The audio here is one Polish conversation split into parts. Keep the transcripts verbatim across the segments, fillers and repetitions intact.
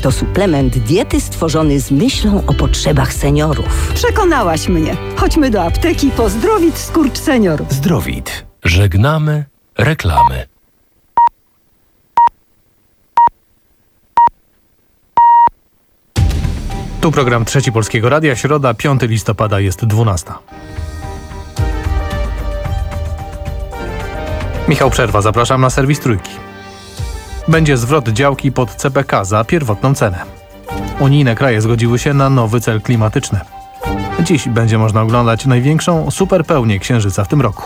To suplement diety stworzony z myślą o potrzebach seniorów. Przekonałaś mnie. Chodźmy do apteki po Zdrowit Skurcz Senior. Zdrowit. Żegnamy reklamy. Tu program Trzeci Polskiego Radia. Środa, piątego listopada, jest dwunasta. Michał Przerwa, zapraszam na serwis Trójki. Będzie zwrot działki pod C P K za pierwotną cenę. Unijne kraje zgodziły się na nowy cel klimatyczny. Dziś będzie można oglądać największą superpełnię Księżyca w tym roku.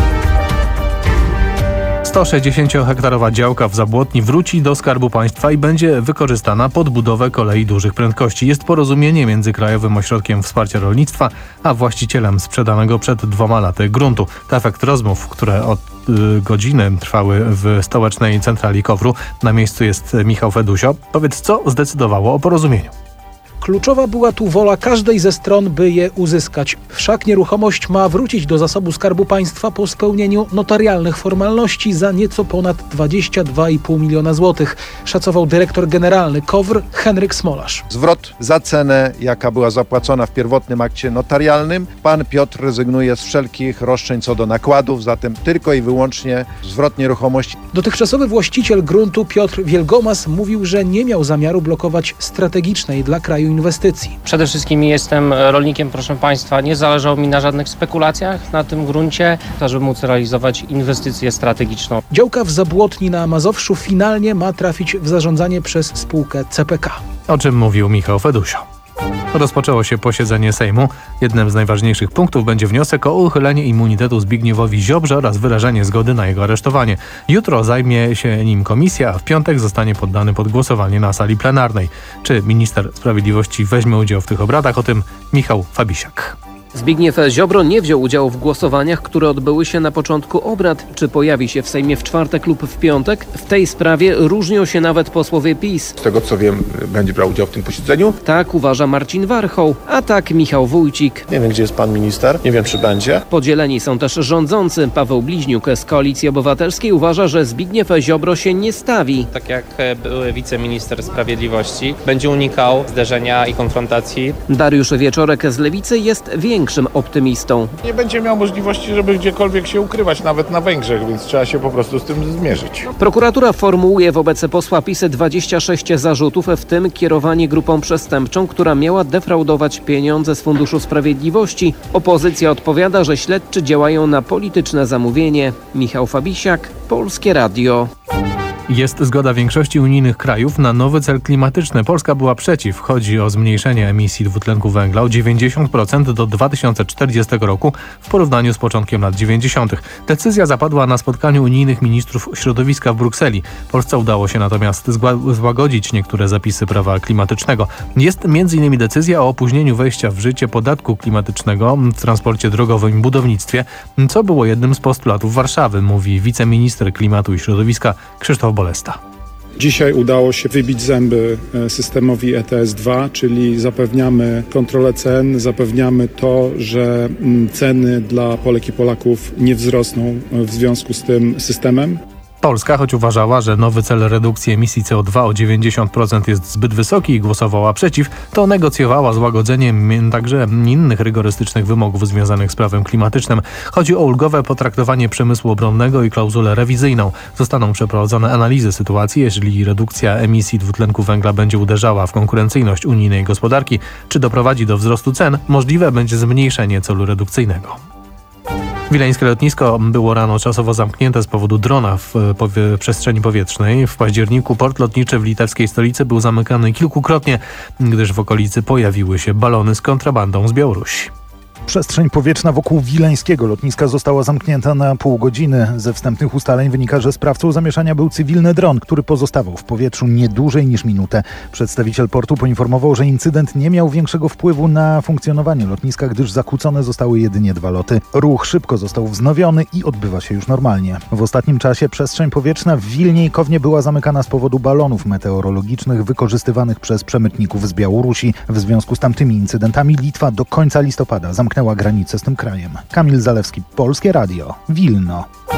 sto sześćdziesięciohektarowa działka w Zabłotni wróci do Skarbu Państwa i będzie wykorzystana pod budowę kolei dużych prędkości. Jest porozumienie między Krajowym Ośrodkiem Wsparcia Rolnictwa a właścicielem sprzedanego przed dwoma laty gruntu. To efekt rozmów, które od y, godziny trwały w stołecznej centrali Kowru. Na miejscu jest Michał Fedusio. Powiedz, co zdecydowało o porozumieniu? Kluczowa była tu wola każdej ze stron, by je uzyskać. Wszak nieruchomość ma wrócić do zasobu Skarbu Państwa po spełnieniu notarialnych formalności za nieco ponad dwadzieścia dwa i pół miliona złotych, szacował dyrektor generalny Kowr Henryk Smolarz. Zwrot za cenę, jaka była zapłacona w pierwotnym akcie notarialnym. Pan Piotr rezygnuje z wszelkich roszczeń co do nakładów, zatem tylko i wyłącznie zwrot nieruchomości. Dotychczasowy właściciel gruntu Piotr Wielgomas mówił, że nie miał zamiaru blokować strategicznej dla kraju inwestycji. Przede wszystkim jestem rolnikiem, proszę Państwa. Nie zależało mi na żadnych spekulacjach na tym gruncie, żeby móc realizować inwestycję strategiczną. Działka w Zabłotni na Mazowszu finalnie ma trafić w zarządzanie przez spółkę C P K. O czym mówił Michał Fedusio. Rozpoczęło się posiedzenie Sejmu. Jednym z najważniejszych punktów będzie wniosek o uchylenie immunitetu Zbigniewowi Ziobrze oraz wyrażenie zgody na jego aresztowanie. Jutro zajmie się nim komisja, a w piątek zostanie poddany pod głosowanie na sali plenarnej. Czy minister sprawiedliwości weźmie udział w tych obradach? O tym Michał Fabisiak. Zbigniew Ziobro nie wziął udziału w głosowaniach, które odbyły się na początku obrad. Czy pojawi się w Sejmie w czwartek lub w piątek? W tej sprawie różnią się nawet posłowie PiS. Z tego co wiem, będzie brał udział w tym posiedzeniu. Tak uważa Marcin Warchoł, a tak Michał Wójcik. Nie wiem, gdzie jest pan minister, nie wiem, czy będzie. Podzieleni są też rządzący. Paweł Bliźniuk z Koalicji Obywatelskiej uważa, że Zbigniew Ziobro się nie stawi. Tak jak były wiceminister sprawiedliwości, będzie unikał zderzenia i konfrontacji. Dariusz Wieczorek z Lewicy jest większy. Większym optymistą. Nie będzie miał możliwości, żeby gdziekolwiek się ukrywać, nawet na Węgrzech, więc trzeba się po prostu z tym zmierzyć. Prokuratura formułuje wobec posła PiS dwadzieścia sześć zarzutów, w tym kierowanie grupą przestępczą, która miała defraudować pieniądze z Funduszu Sprawiedliwości. Opozycja odpowiada, że śledczy działają na polityczne zamówienie. Michał Fabisiak, Polskie Radio. Jest zgoda większości unijnych krajów na nowy cel klimatyczny. Polska była przeciw. Chodzi o zmniejszenie emisji dwutlenku węgla o dziewięćdziesiąt procent do dwa tysiące czterdziestego roku w porównaniu z początkiem lat dziewięćdziesiątych. Decyzja zapadła na spotkaniu unijnych ministrów środowiska w Brukseli. Polsce udało się natomiast złagodzić niektóre zapisy prawa klimatycznego. Jest między innymi decyzja o opóźnieniu wejścia w życie podatku klimatycznego w transporcie drogowym i budownictwie, co było jednym z postulatów Warszawy, mówi wiceminister klimatu i środowiska Krzysztof Bolesta. Dzisiaj udało się wybić zęby systemowi E T S dwa, czyli zapewniamy kontrolę cen, zapewniamy to, że ceny dla Polek i Polaków nie wzrosną w związku z tym systemem. Polska, choć uważała, że nowy cel redukcji emisji C O dwa o dziewięćdziesiąt procent jest zbyt wysoki i głosowała przeciw, to negocjowała złagodzenie także innych rygorystycznych wymogów związanych z prawem klimatycznym. Chodzi o ulgowe potraktowanie przemysłu obronnego i klauzulę rewizyjną. Zostaną przeprowadzone analizy sytuacji, jeżeli redukcja emisji dwutlenku węgla będzie uderzała w konkurencyjność unijnej gospodarki, czy doprowadzi do wzrostu cen, możliwe będzie zmniejszenie celu redukcyjnego. Wileńskie lotnisko było rano czasowo zamknięte z powodu drona w powie- przestrzeni powietrznej. W październiku port lotniczy w litewskiej stolicy był zamykany kilkukrotnie, gdyż w okolicy pojawiły się balony z kontrabandą z Białorusi. Przestrzeń powietrzna wokół wileńskiego lotniska została zamknięta na pół godziny. Ze wstępnych ustaleń wynika, że sprawcą zamieszania był cywilny dron, który pozostawał w powietrzu nie dłużej niż minutę. Przedstawiciel portu poinformował, że incydent nie miał większego wpływu na funkcjonowanie lotniska, gdyż zakłócone zostały jedynie dwa loty. Ruch szybko został wznowiony i odbywa się już normalnie. W ostatnim czasie przestrzeń powietrzna w Wilnie i Kownie była zamykana z powodu balonów meteorologicznych wykorzystywanych przez przemytników z Białorusi. W związku z tamtymi incydentami Litwa do końca listopada zamknęła granicę z tym krajem. Kamil Zalewski, Polskie Radio, Wilno.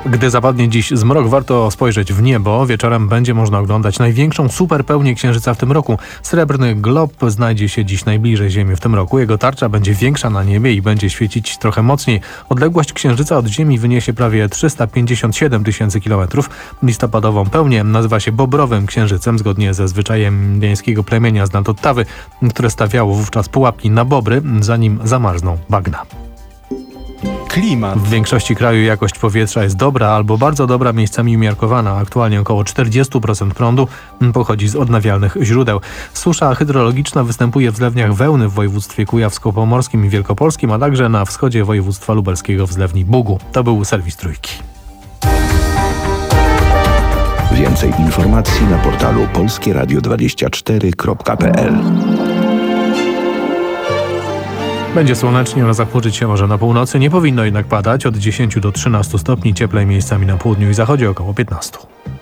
Gdy zapadnie dziś zmrok, warto spojrzeć w niebo. Wieczorem będzie można oglądać największą superpełnię księżyca w tym roku. Srebrny glob znajdzie się dziś najbliżej Ziemi w tym roku. Jego tarcza będzie większa na niebie i będzie świecić trochę mocniej. Odległość księżyca od Ziemi wyniesie prawie trzysta pięćdziesiąt siedem tysięcy kilometrów. Listopadową pełnię nazywa się bobrowym księżycem, zgodnie ze zwyczajem indyjskiego plemienia z Ottawy, które stawiało wówczas pułapki na bobry, zanim zamarzną bagna. Klimat. W większości kraju jakość powietrza jest dobra albo bardzo dobra, miejscami umiarkowana. Aktualnie około czterdzieści procent prądu pochodzi z odnawialnych źródeł. Susza hydrologiczna występuje w zlewniach Wełny w województwie kujawsko-pomorskim i wielkopolskim, a także na wschodzie województwa lubelskiego w zlewni Bugu. To był serwis Trójki. Więcej informacji na portalu polskie radio dwadzieścia cztery kropka p l. Będzie słonecznie, ale zachmurzyć się może na północy. Nie powinno jednak padać. Od dziesięciu do trzynastu stopni, cieplej miejscami na południu i zachodzie około piętnastu.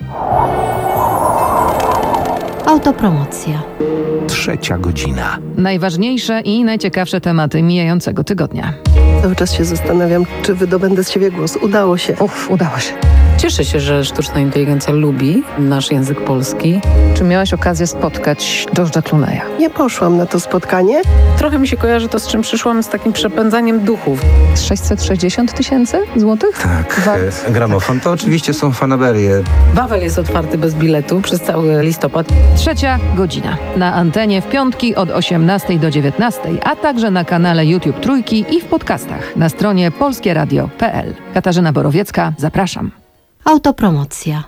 Autopromocja. Trzecia godzina. Najważniejsze i najciekawsze tematy mijającego tygodnia. Cały czas się zastanawiam, czy wydobędę z siebie głos. Udało się. Uff, udało się. Cieszę się, że sztuczna inteligencja lubi nasz język polski. Czy miałaś okazję spotkać George'a Clooney'a? Nie poszłam na to spotkanie. Trochę mi się kojarzy to, z czym przyszłam, z takim przepędzaniem duchów. sześćset sześćdziesiąt tysięcy złotych? Tak, e, gramofon to oczywiście są fanaberie. Wawel jest otwarty bez biletu przez cały listopad. Trzecia godzina. Na antenie w piątki od osiemnastej do dziewiętnastej, a także na kanale YouTube Trójki i w podcastach na stronie polskie radio kropka p l. Katarzyna Borowiecka, zapraszam. Autopromocja.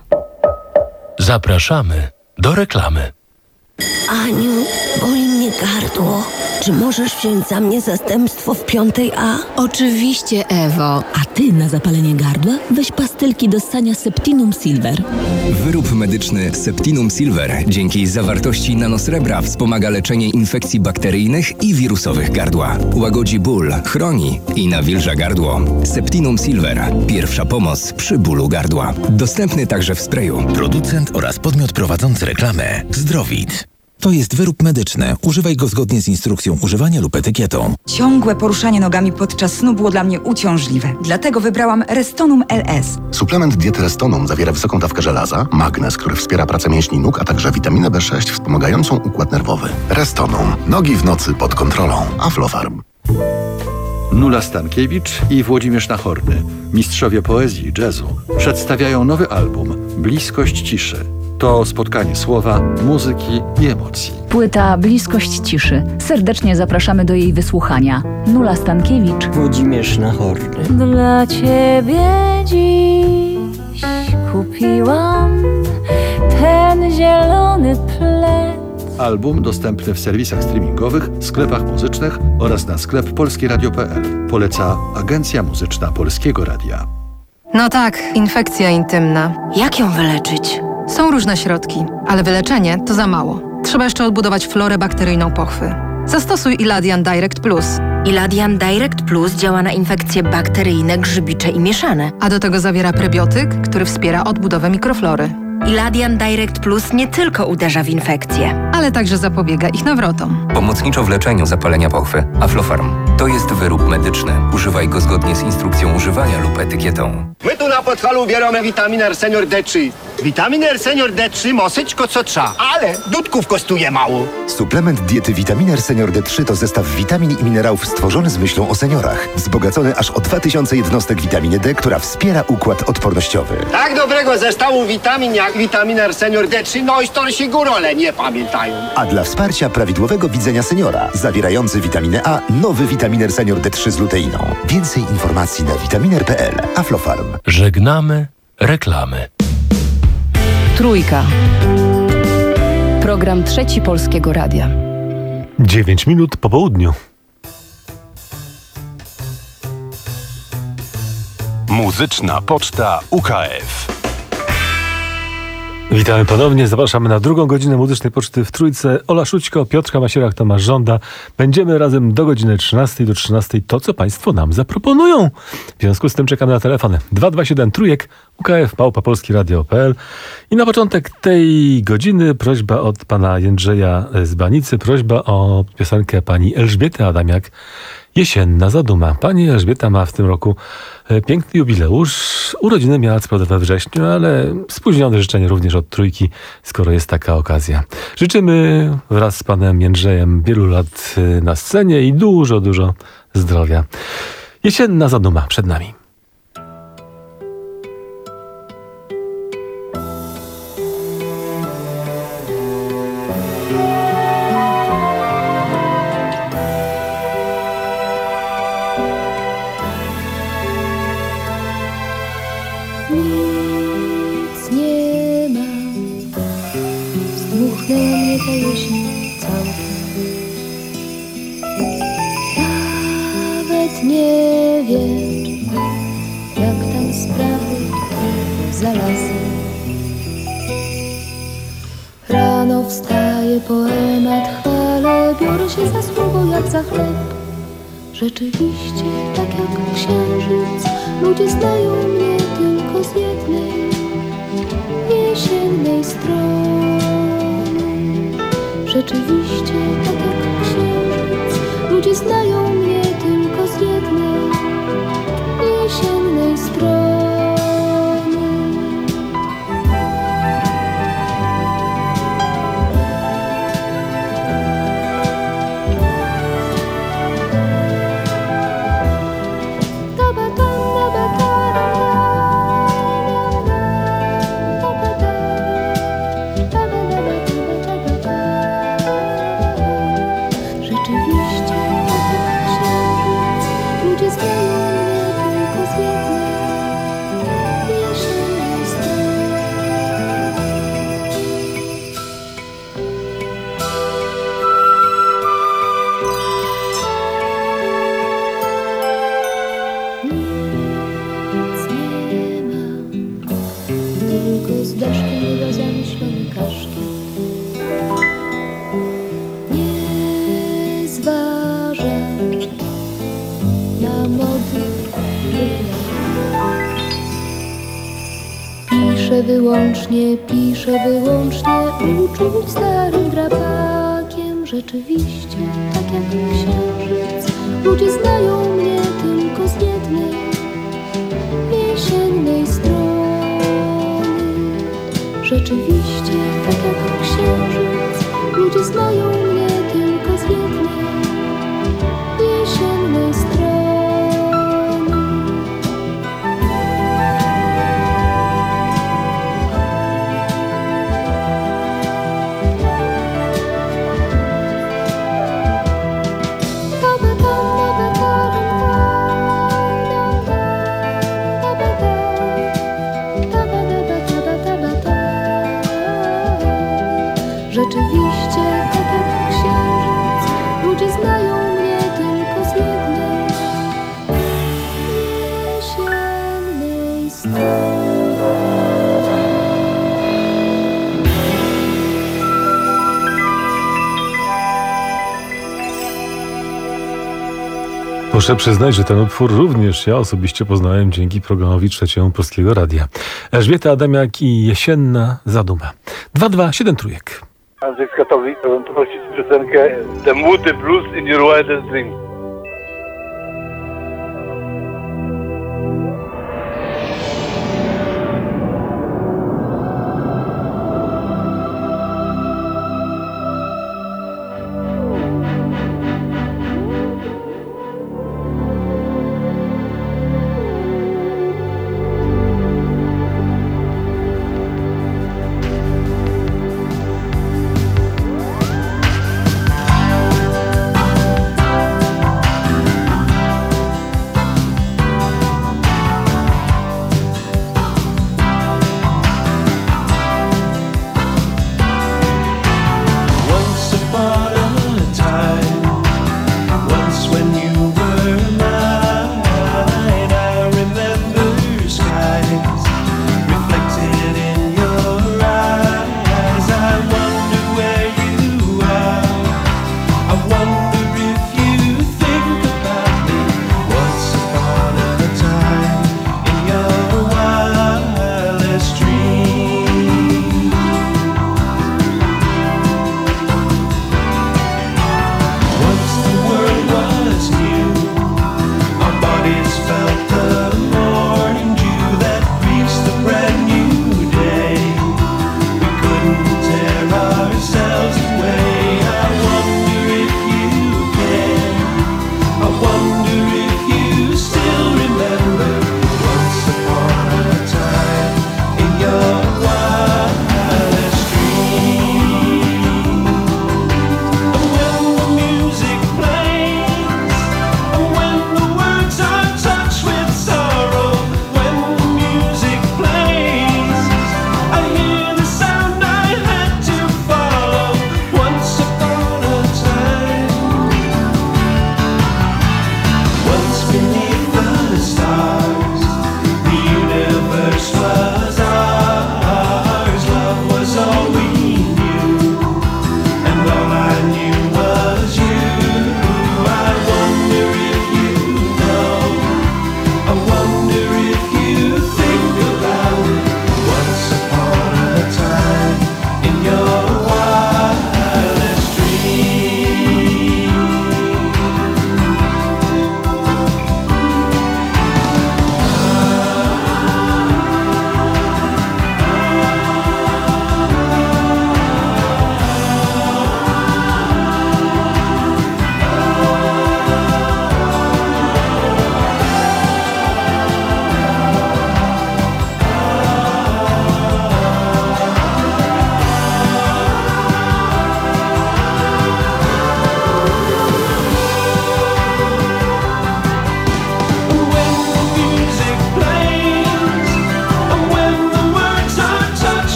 Zapraszamy do reklamy. Aniu, boli mnie gardło. Czy możesz wziąć za mnie zastępstwo w piątej A? Oczywiście, Ewo. A ty na zapalenie gardła weź pastylki do ssania Septinum Silver. Wyrób medyczny Septinum Silver dzięki zawartości nanosrebra wspomaga leczenie infekcji bakteryjnych i wirusowych gardła. Łagodzi ból, chroni i nawilża gardło. Septinum Silver. Pierwsza pomoc przy bólu gardła. Dostępny także w sprayu. Producent oraz podmiot prowadzący reklamę Zdrowit. To jest wyrób medyczny. Używaj go zgodnie z instrukcją używania lub etykietą. Ciągłe poruszanie nogami podczas snu było dla mnie uciążliwe. Dlatego wybrałam Restonum L S. Suplement diety Restonum zawiera wysoką dawkę żelaza, magnez, który wspiera pracę mięśni nóg, a także witaminę B sześć wspomagającą układ nerwowy. Restonum. Nogi w nocy pod kontrolą. Aflofarm. Nula Stankiewicz i Włodzimierz Nachorny, mistrzowie poezji i jazzu, przedstawiają nowy album Bliskość ciszy. To spotkanie słowa, muzyki i emocji. Płyta Bliskość ciszy. Serdecznie zapraszamy do jej wysłuchania. Nula Stankiewicz. Włodzimierz Nachorny. Dla ciebie dziś kupiłam ten zielony plet. Album dostępny w serwisach streamingowych, sklepach muzycznych oraz na sklep polskie radio kropka p l. Poleca Agencja Muzyczna Polskiego Radia. No tak, infekcja intymna. Jak ją wyleczyć? Są różne środki, ale wyleczenie to za mało. Trzeba jeszcze odbudować florę bakteryjną pochwy. Zastosuj Iladian Direct Plus. Iladian Direct Plus działa na infekcje bakteryjne, grzybicze i mieszane. A do tego zawiera prebiotyk, który wspiera odbudowę mikroflory. Iladian Direct Plus nie tylko uderza w infekcje, ale także zapobiega ich nawrotom. Pomocniczo w leczeniu zapalenia pochwy. Aflofarm. To jest wyrób medyczny. Używaj go zgodnie z instrukcją używania lub etykietą. My tu na Podhalu bierzemy witaminę Senior D trzy. Witaminę Senior D trzy mosyczko co trza, ale dudków kosztuje mało. Suplement diety Vitaminer Senior D trzy to zestaw witamin i minerałów stworzony z myślą o seniorach. Wzbogacony aż o dwa tysiące jednostek witaminy D, która wspiera układ odpornościowy. Tak dobrego zestawu witamin jak Vitaminer Senior D trzy, no i starsi górole nie pamiętają. A dla wsparcia prawidłowego widzenia seniora, zawierający witaminę A, nowy Vitaminer Senior D trzy z luteiną. Więcej informacji na vitaminer kropka p l. Aflofarm. Żegnamy reklamy. Trójka. Program Trzeci Polskiego Radia. dziewięć minut po południu. Muzyczna Poczta U K F. Witamy ponownie, zapraszamy na drugą godzinę Muzycznej Poczty w Trójce. Ola Szućko, Piotrka Masierak, Tomasz Żąda. Będziemy razem do godziny trzynastej do trzynastej. To, co Państwo nam zaproponują. W związku z tym czekamy na telefony dwa dwa siedem trójek, U K F, małpa polskie radio kropka p l. I na początek tej godziny prośba od pana Jędrzeja z Banicy, prośba o piosenkę pani Elżbiety Adamiak Jesienna zaduma. Pani Elżbieta ma w tym roku piękny jubileusz. Urodziny miała co prawda we wrześniu, ale spóźnione życzenie również od trójki, skoro jest taka okazja. Życzymy wraz z panem Jędrzejem wielu lat na scenie i dużo, dużo zdrowia. Jesienna zaduma przed nami. Nic nie ma, zdmuchnęła mnie ta jesień całkiem. Nawet nie wiem, jak tam sprawy za lasem. Rano wstaje poemat, chwalę, biorę się za słowo jak za chleb. Rzeczywiście, tak jak księżyc, ludzie znają mnie tylko z jednej jesiennej strony. Rzeczywiście, tak jak księżyc, ludzie znają mnie tylko z jednej jesiennej strony. Piszę wyłącznie, piszę wyłącznie uczuć starym drapakiem. Rzeczywiście, tak jak księżyc, ludzie znają mnie tylko z jednej jesiennej strony. Rzeczywiście, tak jak księżyc, ludzie znają mnie tylko z jednej jesiennej strony. Rzeczywiście, tak jak księżyc, ludzie znają mnie tylko z jednej jesiennej strony. Muszę przyznać, że ten utwór również ja osobiście poznałem dzięki programowi Trzeciemu Polskiego Radia. Elżbieta Adamiak i Jesienna zaduma. dwa dwa siedem trójek. Andrzej z Katowic, chciałbym prosić piosenkę The Moody Blues in Your Wildest Dreams.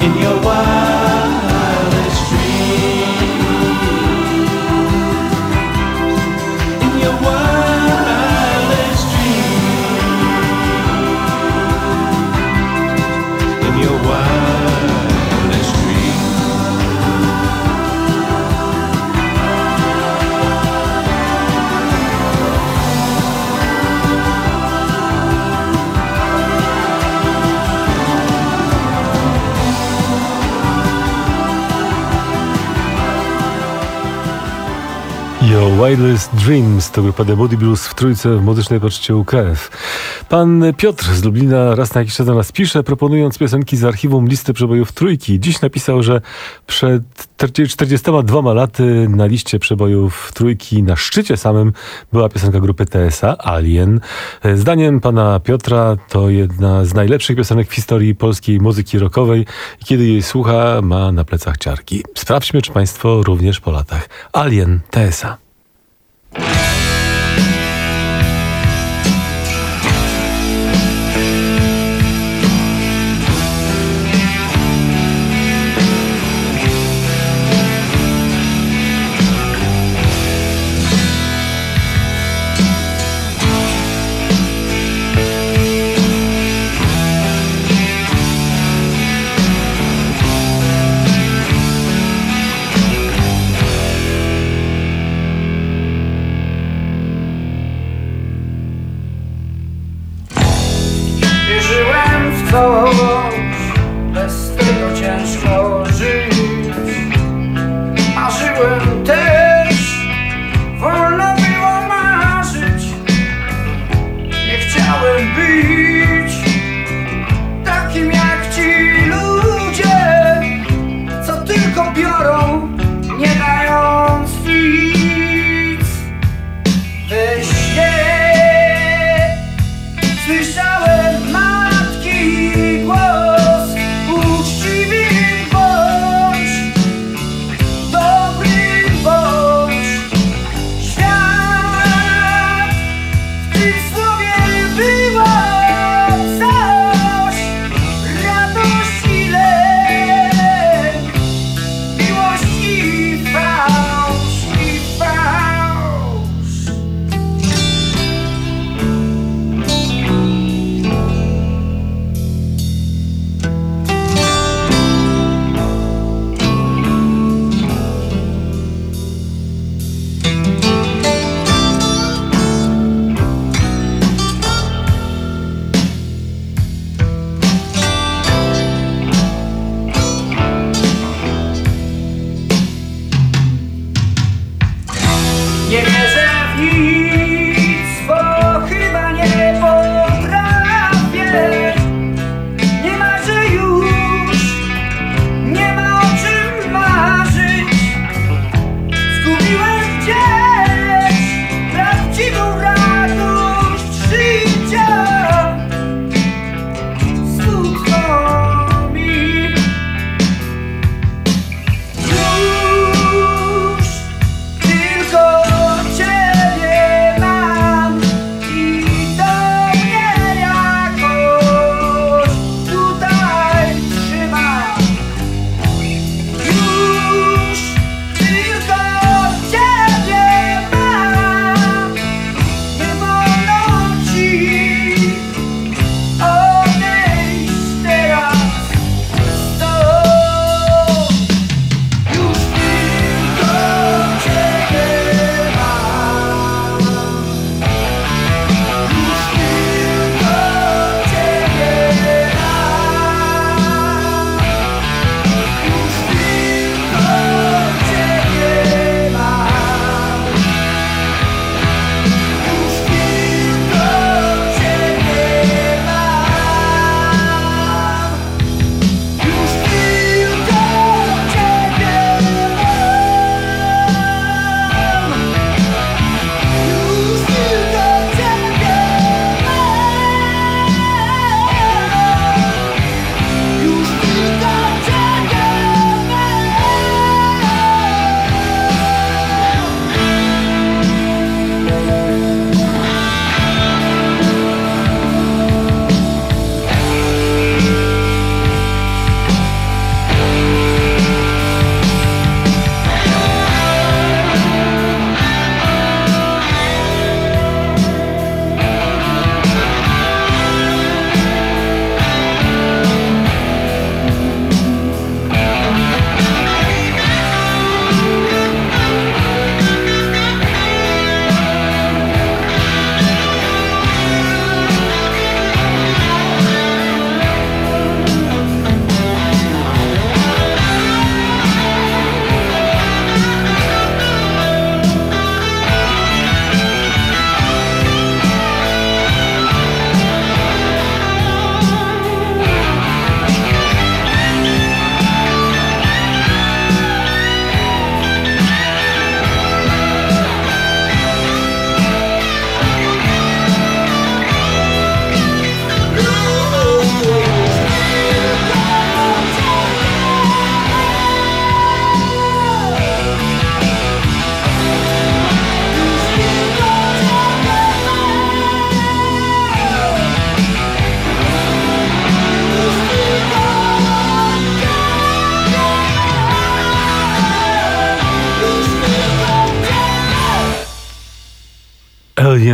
in your wildest dreams, in your wildest dreams, in your wildest dreams. Your Wildest Dreams to grupa The Moody Blues w Trójce w muzycznej poczcie U K F. Pan Piotr z Lublina raz na jakiś czas do nas pisze, proponując piosenki z archiwum listy przebojów Trójki. Dziś napisał, że przed czterdziestoma dwoma laty na liście przebojów Trójki na szczycie samym była piosenka grupy T S A, Alien. Zdaniem pana Piotra to jedna z najlepszych piosenek w historii polskiej muzyki rockowej i kiedy jej słucha, ma na plecach ciarki. Sprawdźmy, czy państwo również po latach. Alien, T S A.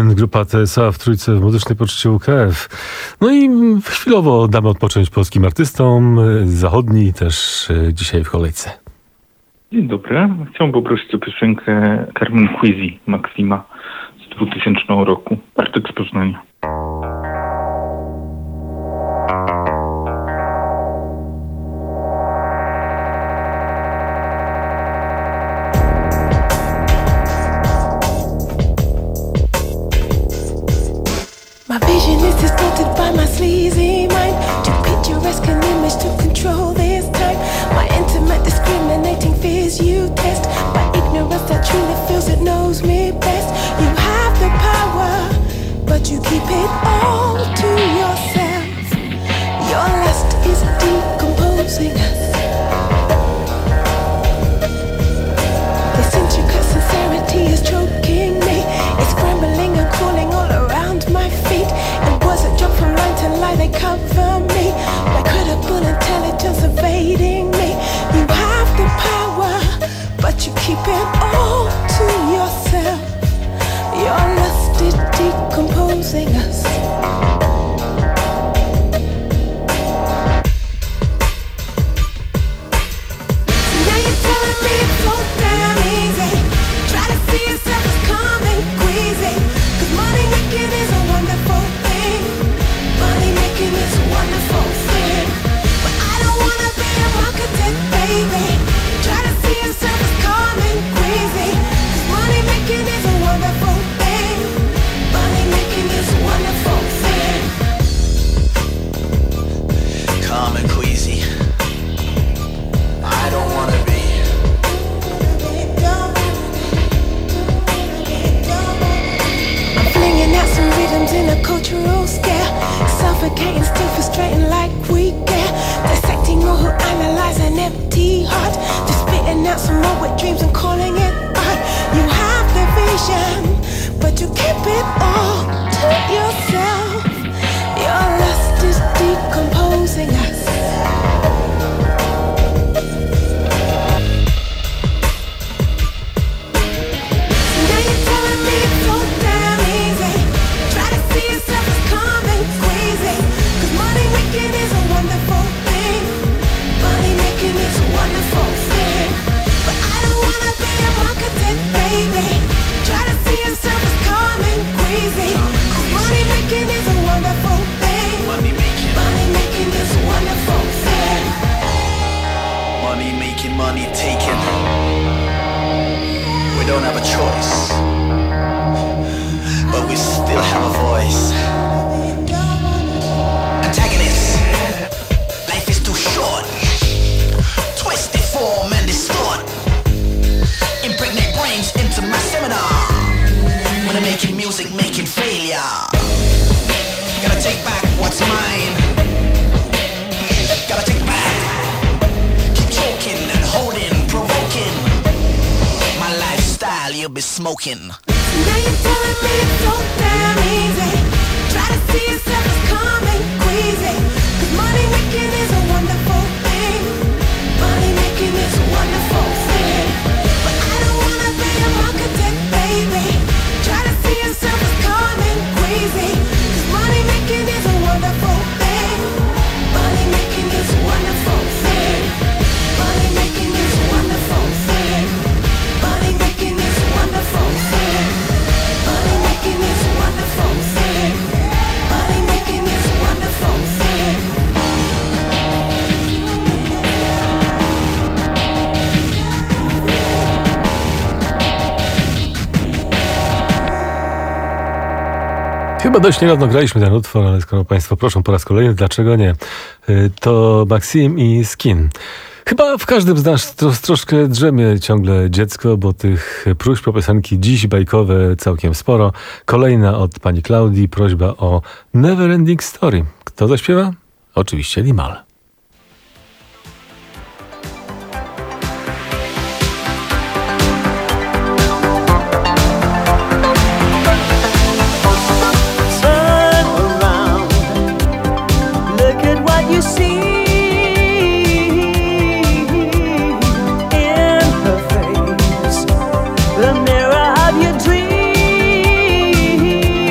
Weekend, grupa T S A w Trójce w Muzycznej Poczcie U K F. No i chwilowo damy odpocząć polskim artystom, zachodni też dzisiaj w kolejce. Dzień dobry. Chciałbym poprosić o piosenkę Carmen Quizy Maxima z dwutysięcznego roku. Bartek z Poznania. My vision is distorted by my sleazy mind. Too picturesque an image to control this time. My intimate discriminating fears you test. My ignorance that truly feels it knows me best. You have the power, but you keep it all to yourself. Your lust is decomposing us. This intricate sincerity is choking me. It's scrambling and crawling all around my feet. And words that drop from line to line, they cover me. My credible intelligence evading me. You have the power, but you keep it all to yourself. Your lust is decomposing us. Now you're telling me it's so damn easy. Try to see yourself as calm and queasy. Cause money making is a wonderful thing. Money making is a wonderful thing. But I don't wanna be a marketed baby. Try to see yourself as calm and queasy. Cause money making is a wonderful thing. Money making is a wonderful thing. Calm and queasy. I don't wanna be. I'm flinging out some rhythms in a cultural scare. Suffocating, still frustrating like we care. Dissecting all who analyze an empty heart. Just spitting out some more wet dreams and calling it art. You have the vision, but you keep it all to yourself. Your lust is decomposing us. Now you're telling me it's so damn easy. Try to see yourself as calm and queasy. Cause money making is a wonderful thing. Money making is a wonderful thing. But I don't wanna be a marketed baby. Try to see yourself as calm and queasy. Cause money making is a wonderful thing. Money making. Money making is a wonderful thing. Money making, money taking. We don't have a choice, but we still have a voice. Antagonist, life is too short. Twist, deform and distort. Impregnate brains into my seminar. When I'm making music, making failure. Gotta take back what's mine. Gotta take back. Keep choking and holding, provoking. My lifestyle, you'll be smoking. Now you're telling me it's so damn easy. Try to see yourself as calm and queasy. Cause money making is a wonderful thing. Money making is a wonderful thing. But I don't wanna be a marketed baby. Try to see yourself as calm and queasy. Cause money making is a wonderful thing. Money making is a wonderful thing. Money making is a wonderful thing. Money making is a wonderful thing. Money making is a wonderful thing. Money making is a wonderful thing. Chyba dość niedawno graliśmy ten utwór, ale skoro Państwo proszą po raz kolejny, dlaczego nie? Y, To Maxim i Skin. Chyba w każdym z nas tro, troszkę drzemie ciągle dziecko, bo tych próśb o piosenki dziś bajkowe całkiem sporo. Kolejna od pani Klaudii, prośba o Never Ending Story. Kto zaśpiewa? Oczywiście Limal. Turn around, look at what you see. In her face, the mirror of your dreams.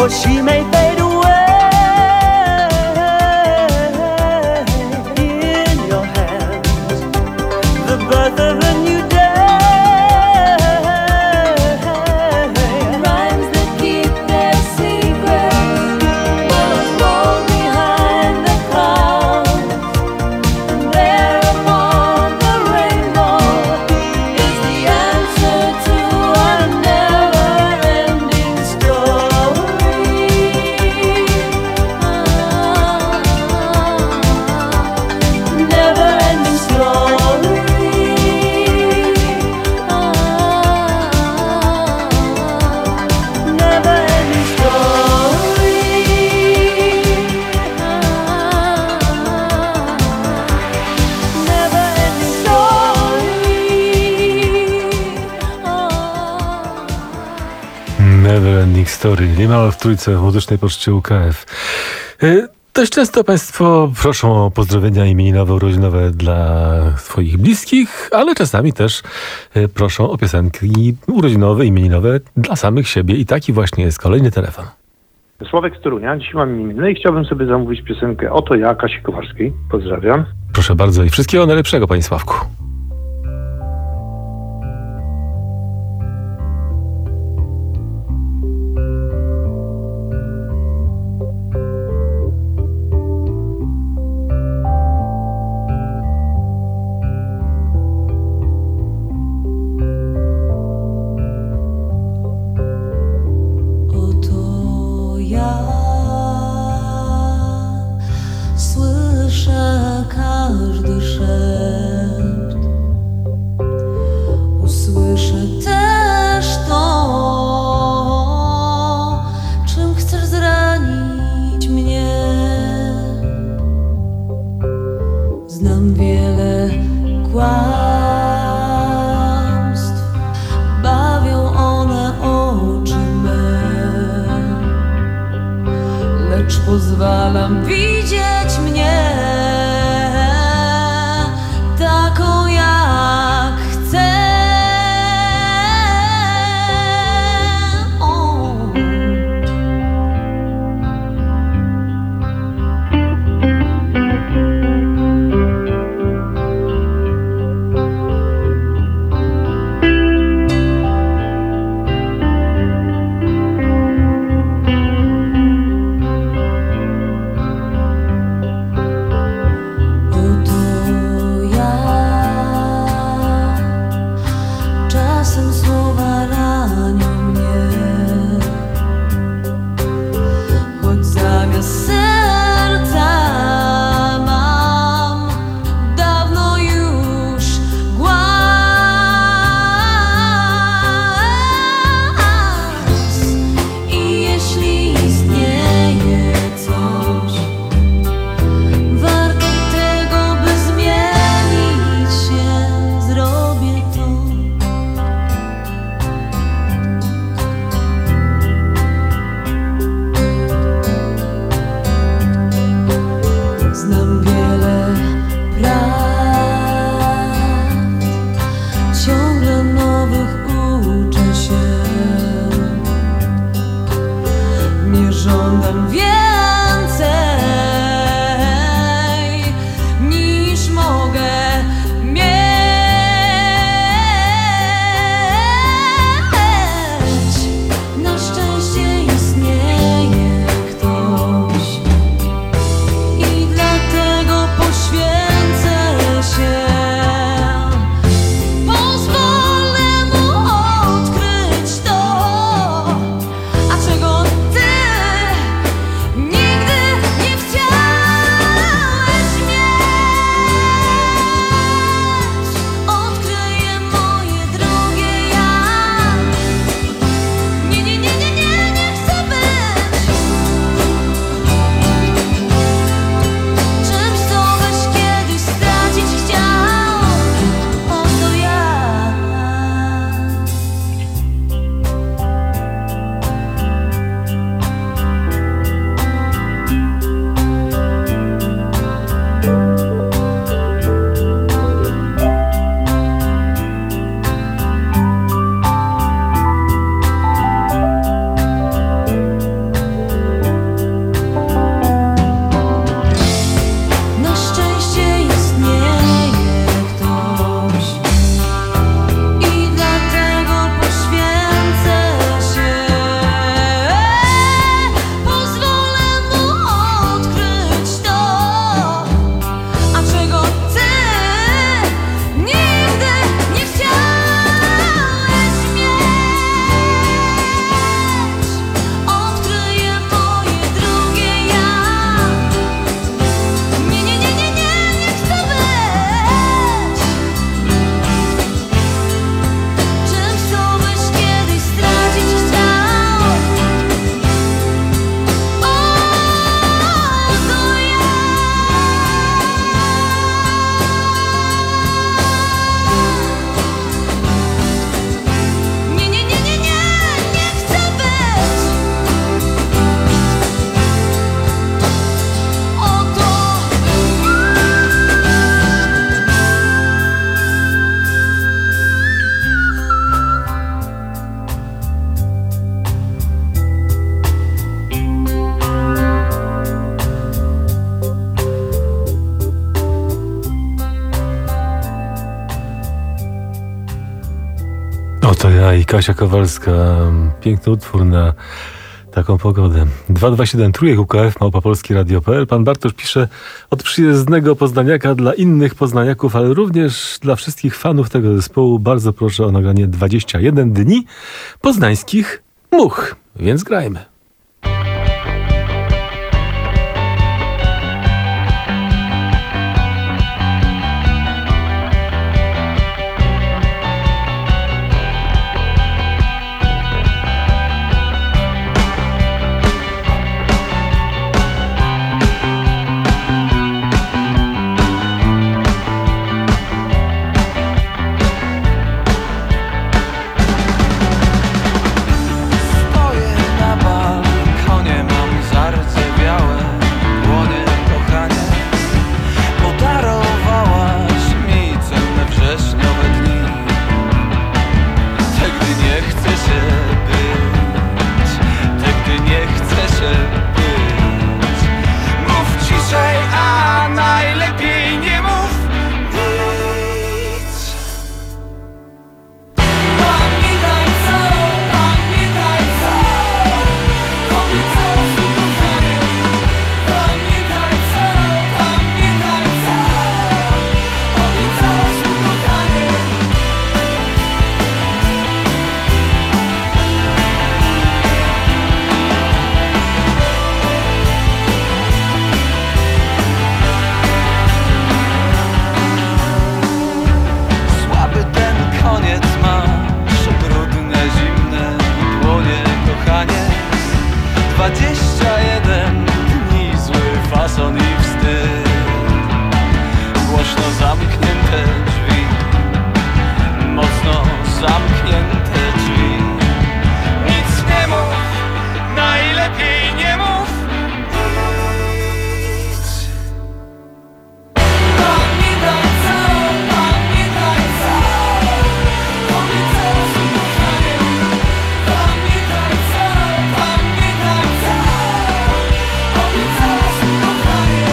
for she may fade away. In your hands, the birth of a new day. Rhymes that keep their secrets will roll behind the clouds. And there upon the rainbow is the answer to a never-ending story. Never-ending story. Never-ending story. Never-ending Never Ending Story. Niemal w Trójce w Muzycznej Poczcie U K F. Y, Dość często Państwo proszą o pozdrowienia imieninowe, urodzinowe dla swoich bliskich, ale czasami też y, proszą o piosenki urodzinowe, imieninowe dla samych siebie. I taki właśnie jest kolejny telefon. Sławek z Torunia. Dzisiaj mam imieniny i chciałbym sobie zamówić piosenkę Oto ja, Kasi Kowarskiej. Pozdrawiam. Proszę bardzo i wszystkiego najlepszego, Panie Sławku. Oto ja słyszę każdy szept Oto ja i Kasia Kowalska. Piękny utwór na taką pogodę. dwa dwa siedem trójek U K F małpa polski radio kropka p l. Pan Bartosz pisze: od przyjezdnego poznaniaka dla innych poznaniaków, ale również dla wszystkich fanów tego zespołu bardzo proszę o nagranie dwadzieścia jeden dni poznańskich much. Więc grajmy. dwadzieścia jeden dni, zły fason i wstyd. Głośno zamknięte drzwi, mocno zamknięte drzwi. Nic nie mów, najlepiej nie mów nic. Pamiętaj co, pamiętaj co, obiecałeś mi kochanie. Pamiętaj co, pamiętaj co, obiecałeś mi kochanie.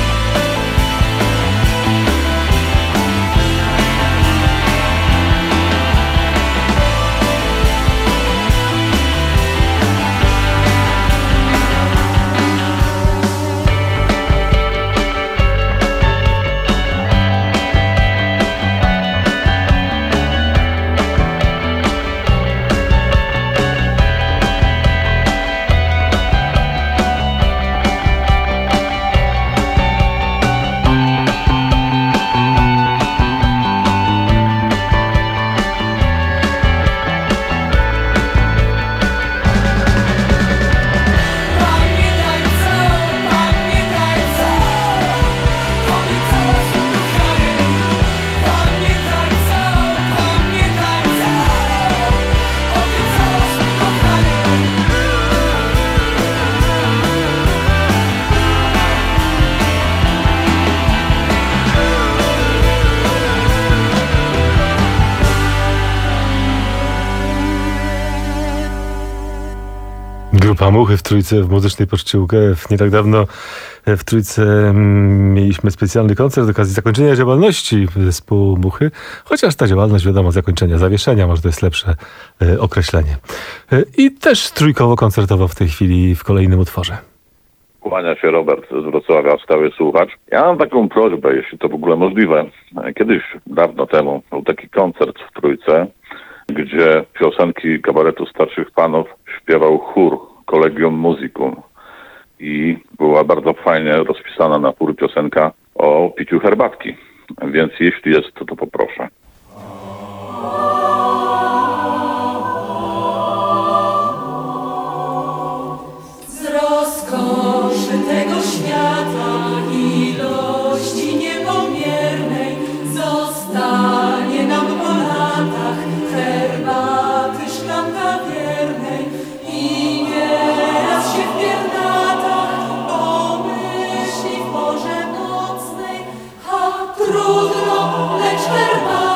Grupa Muchy w Trójce w Muzycznej Poczcie U K F. Nie tak dawno w Trójce mm, mieliśmy specjalny koncert z okazji zakończenia działalności zespołu Muchy, chociaż ta działalność, wiadomo, zakończenia, zawieszenia, może to jest lepsze e, określenie. E, I też trójkowo koncertowo w tej chwili w kolejnym utworze. Kłania się Robert z Wrocławia, stały słuchacz. Ja mam taką prośbę, jeśli to w ogóle możliwe. Kiedyś, dawno temu, był taki koncert w Trójce, gdzie piosenki kabaretu starszych panów śpiewał chór Collegium Musicum i była bardzo fajnie rozpisana na chór piosenka o piciu herbatki. Więc jeśli jest, to to poproszę. Z rozkoszy tego świata, ilości niepomiernej, zostanie nam po latach herbaty szklanka wiernej. I nieraz się w piernatach pomyśli w porze nocnej, a trudno, lecz herbaty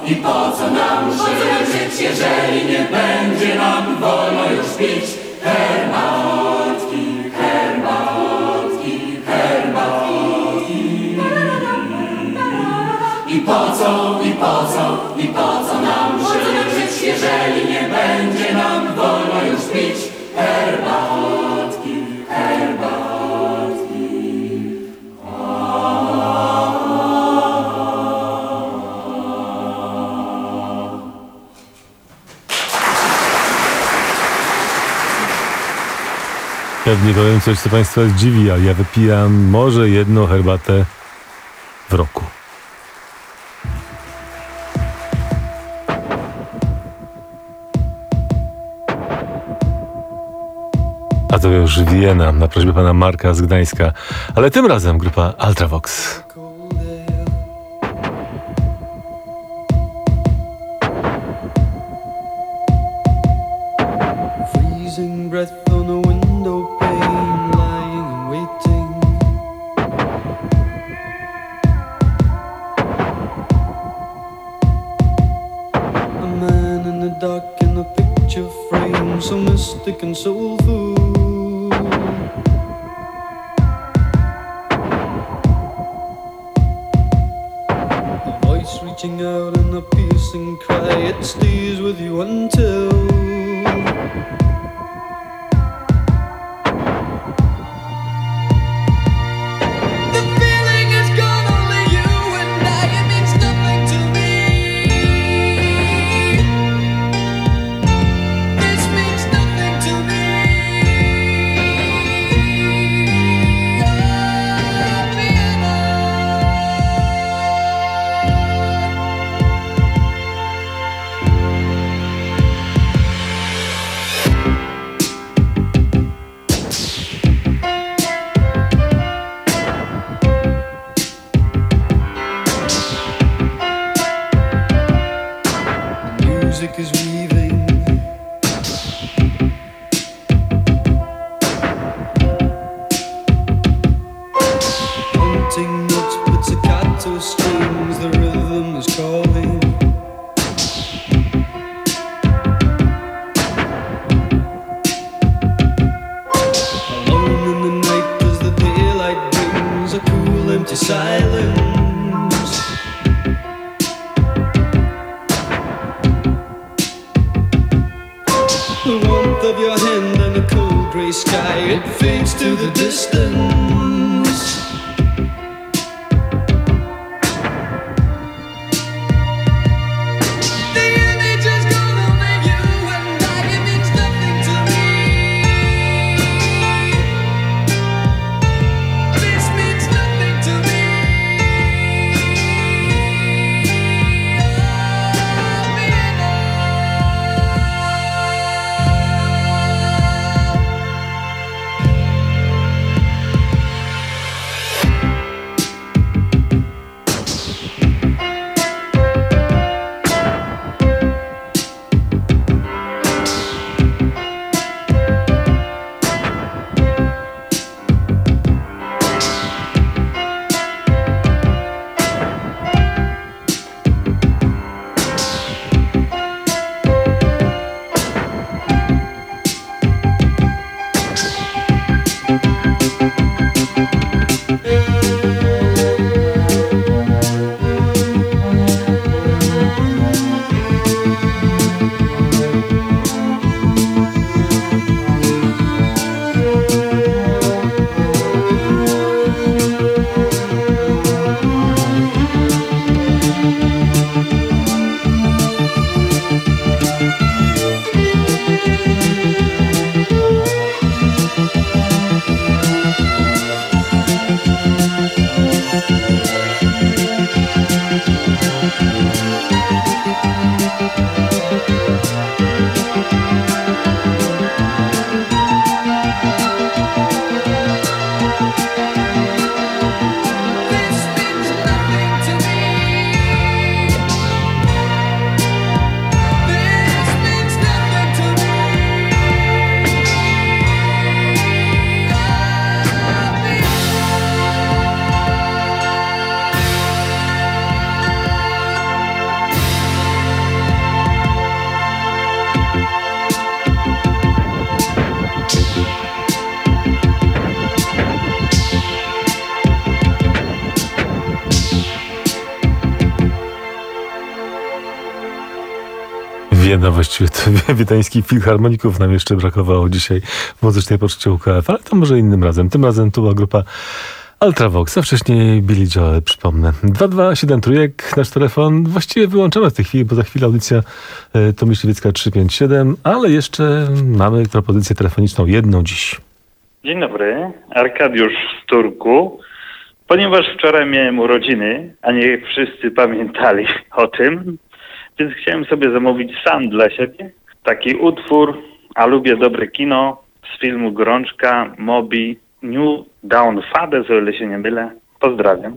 i po co nam żyć, jeżeli nie będzie nam wolno już pić herbatki, herbatki, herbatki. I po co, i po co, i po co nam żyć, jeżeli nie będzie nam wolno już pić herbatki, herbatki. Pewnie powiem coś, co Państwa zdziwi, ale ja wypijam może jedną herbatę w roku. A to już Wiena, na prośbę pana Marka z Gdańska, ale tym razem grupa Ultravox. Freezing breath on a window pane, lying and waiting. A man in the dark in a picture frame, so mystic and soulful. A voice reaching out in a piercing cry, it stays with you until music is weaving. Haunting notes, pizzicato strings, the rhythm is calling. Alone in the night as the daylight brings a cool empty silence. The warmth of your hand and a cold grey sky, it fades to the distance. The image is gone, only you and I, it means nothing to me. This means nothing to me. Nie, no właściwie to wiedeńskich filharmoników nam jeszcze brakowało dzisiaj w muzycznej poczcie U K F, ale to może innym razem. Tym razem to była grupa Ultravox, a wcześniej Billy Joel, przypomnę. dwa dwa siedem trójek, nasz telefon. Właściwie wyłączamy w tej chwili, bo za chwilę audycja y, to Myśliwiecka trzysta pięćdziesiąt siedem, ale jeszcze mamy propozycję telefoniczną jedną dziś. Dzień dobry, Arkadiusz z Turku. Ponieważ wczoraj miałem urodziny, a nie wszyscy pamiętali o tym, więc chciałem sobie zamówić sam dla siebie taki utwór, a lubię dobre kino, z filmu Gorączka, Moby, New Down Fathers, o ile się nie mylę. Pozdrawiam.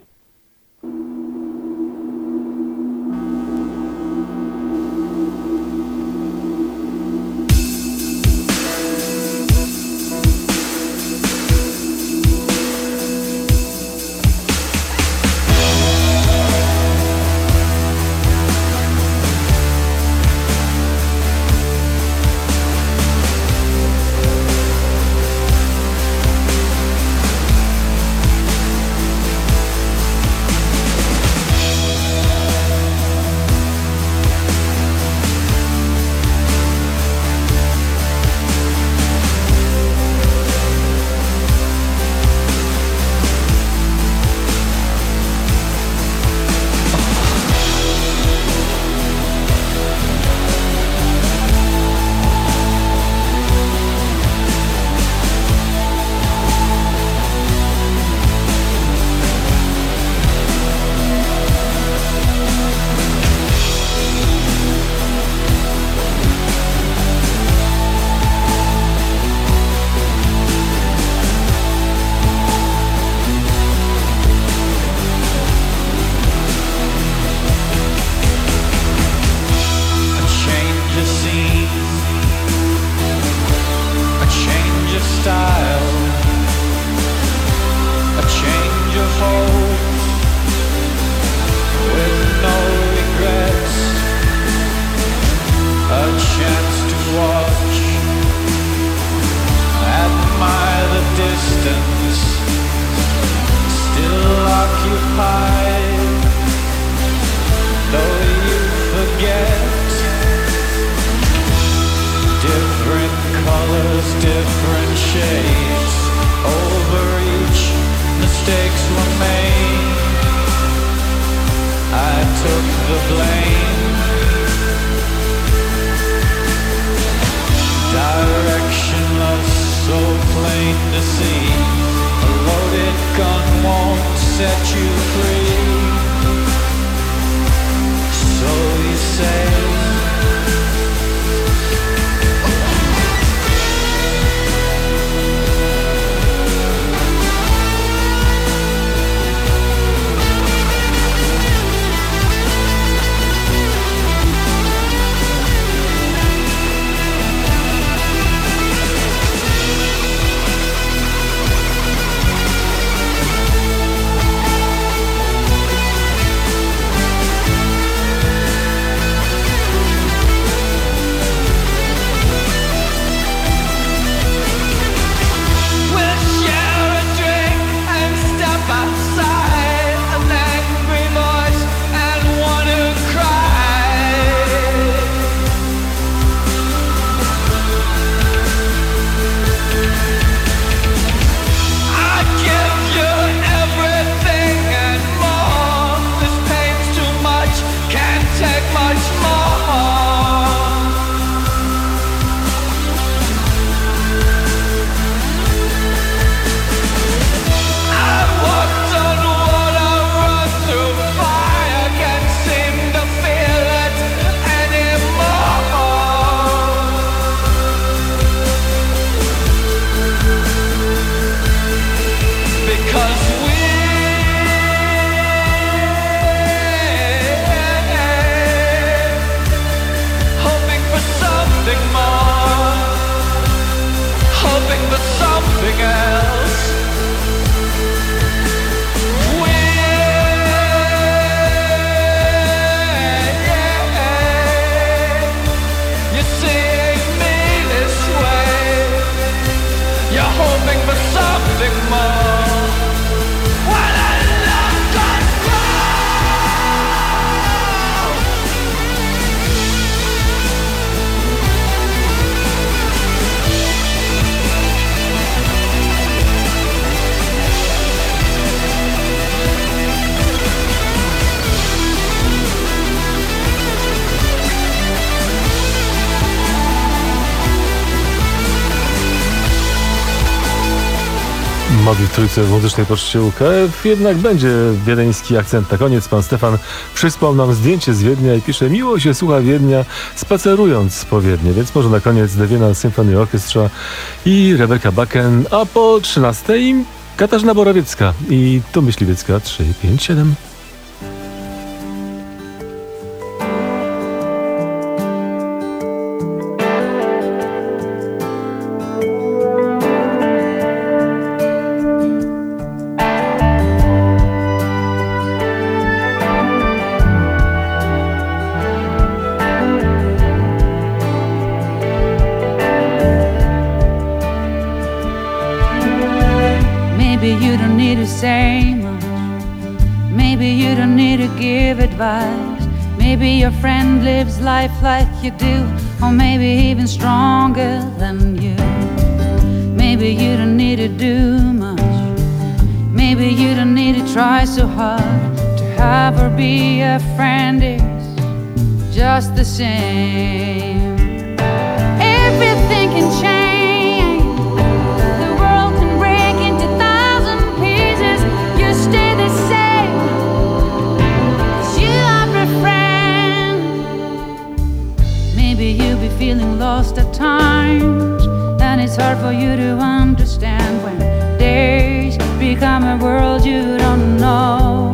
mody w trójce w muzycznej poczcie U K F, jednak będzie wiedeński akcent. Na koniec pan Stefan przysłał nam zdjęcie z Wiednia i pisze: miło się słucha Wiednia spacerując po Wiednie, więc może na koniec The Vienna Symphony Orchestra i Rebecca Bakken, a po trzynastej Katarzyna Borawiecka i tu Myśliwiecka trzy pięć siedem. Maybe you don't need to say much. Maybe you don't need to give advice. Maybe your friend lives life like you do, or maybe even stronger than you. Maybe you don't need to do much. Maybe you don't need to try so hard. To have her be a friend is just the same. Everything can change. Maybe you'll be feeling lost at times, and it's hard for you to understand when days become a world you don't know.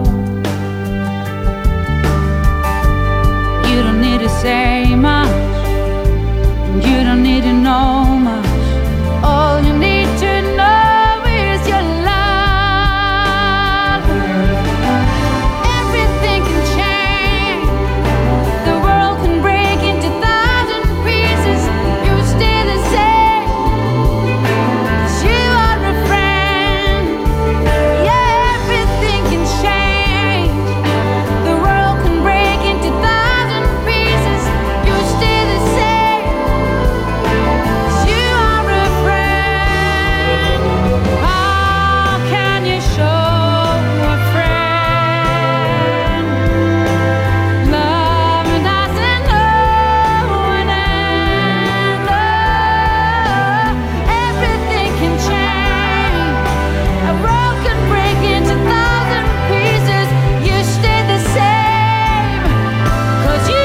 You don't need to say much, you don't need to know much. All you need to know is your love. Everything can change. The world can break into thousand pieces. You stay the same, 'cause you are a friend. Yeah, everything can change. The world can break into thousand pieces. You stay the same, 'cause you are a friend. How can you show a friend love doesn't know an end? Oh, everything can change. A road can break into thousand pieces. You stay the same, 'cause you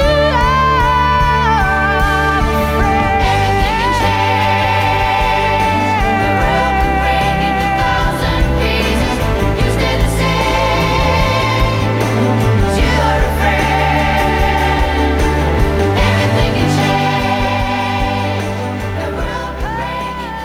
are a friend. Everything can change. The world can break into thousand pieces. You stay the same, 'cause you are a friend. Everything can change. The world can break into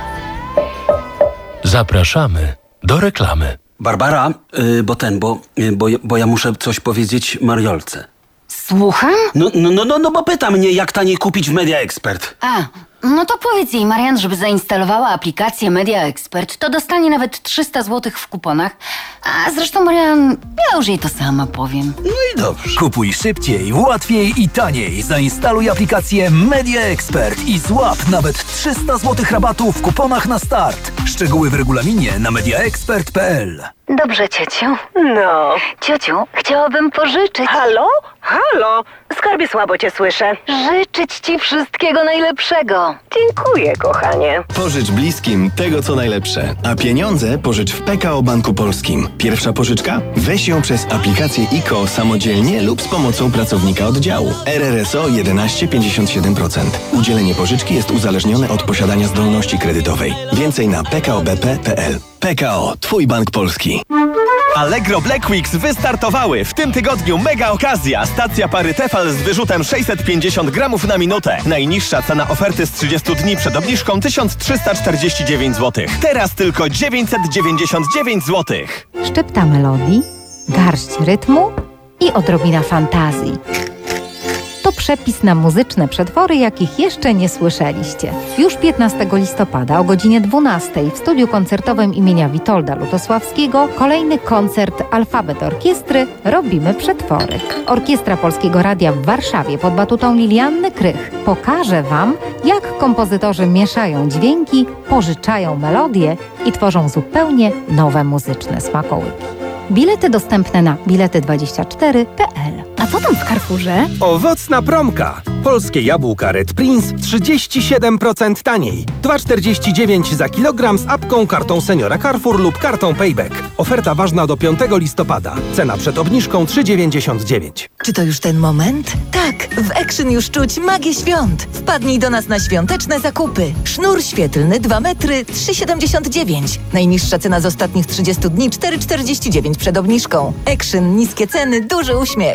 Zapraszamy do reklamy. Barbara, y, bo ten, bo, y, bo, ja- bo ja muszę coś powiedzieć Mariolce. Słucham? No, no, no, no, no bo pyta mnie, jak taniej kupić w Media Expert. A, no to powiedz jej, Marian, żeby zainstalowała aplikację Media Expert, to dostanie nawet trzysta złotych w kuponach. A zresztą, Marian, ja już jej to sama powiem. No i dobrze. Kupuj szybciej, łatwiej i taniej. Zainstaluj aplikację Media Expert i złap nawet trzysta złotych rabatu w kuponach na start. Szczegóły w regulaminie na mediaexpert kropka p l. Dobrze, ciociu. No. Ciociu, chciałabym pożyczyć. Halo? Halo? Skarbie, słabo cię słyszę. Życzyć ci wszystkiego najlepszego. Dziękuję, kochanie. Pożycz bliskim tego, co najlepsze. A pieniądze pożycz w P K O Banku Polskim. Pierwsza pożyczka? Weź ją przez aplikację I K O samodzielnie lub z pomocą pracownika oddziału. R R S O jedenaście przecinek pięćdziesiąt siedem procent. Udzielenie pożyczki jest uzależnione od posiadania zdolności kredytowej. Więcej na p k o b p kropka p l. P K O, twój bank polski. Allegro Black Weeks wystartowały. W tym tygodniu mega okazja. Stacja pary Tefal z wyrzutem sześćset pięćdziesiąt gramów na minutę. Najniższa cena oferty z trzydziestu dni przed obniżką tysiąc trzysta czterdzieści dziewięć złotych. Teraz tylko dziewięćset dziewięćdziesiąt dziewięć złotych. Szczypta melodii, garść rytmu i odrobina fantazji. To przepis na muzyczne przetwory, jakich jeszcze nie słyszeliście. Już piętnastego listopada o godzinie dwunastej w studiu koncertowym imienia Witolda Lutosławskiego kolejny koncert Alfabet Orkiestry Robimy Przetwory. Orkiestra Polskiego Radia w Warszawie pod batutą Lilianny Krych pokaże Wam, jak kompozytorzy mieszają dźwięki, pożyczają melodie i tworzą zupełnie nowe muzyczne smakołyki. Bilety dostępne na bilety dwadzieścia cztery kropka p l. A co tam w Carrefourze? Owocna promka. Polskie jabłka Red Prince trzydzieści siedem procent taniej. dwa czterdzieści dziewięć za kilogram z apką, kartą Seniora Carrefour lub kartą Payback. Oferta ważna do piątego listopada. Cena przed obniżką trzy dziewięćdziesiąt dziewięć. Czy to już ten moment? Tak, w Action już czuć magię świąt. Wpadnij do nas na świąteczne zakupy. Sznur świetlny dwa metry trzy siedemdziesiąt dziewięć. Najniższa cena z ostatnich trzydziestu dni cztery czterdzieści dziewięć przed obniżką. Action, niskie ceny, duży uśmiech.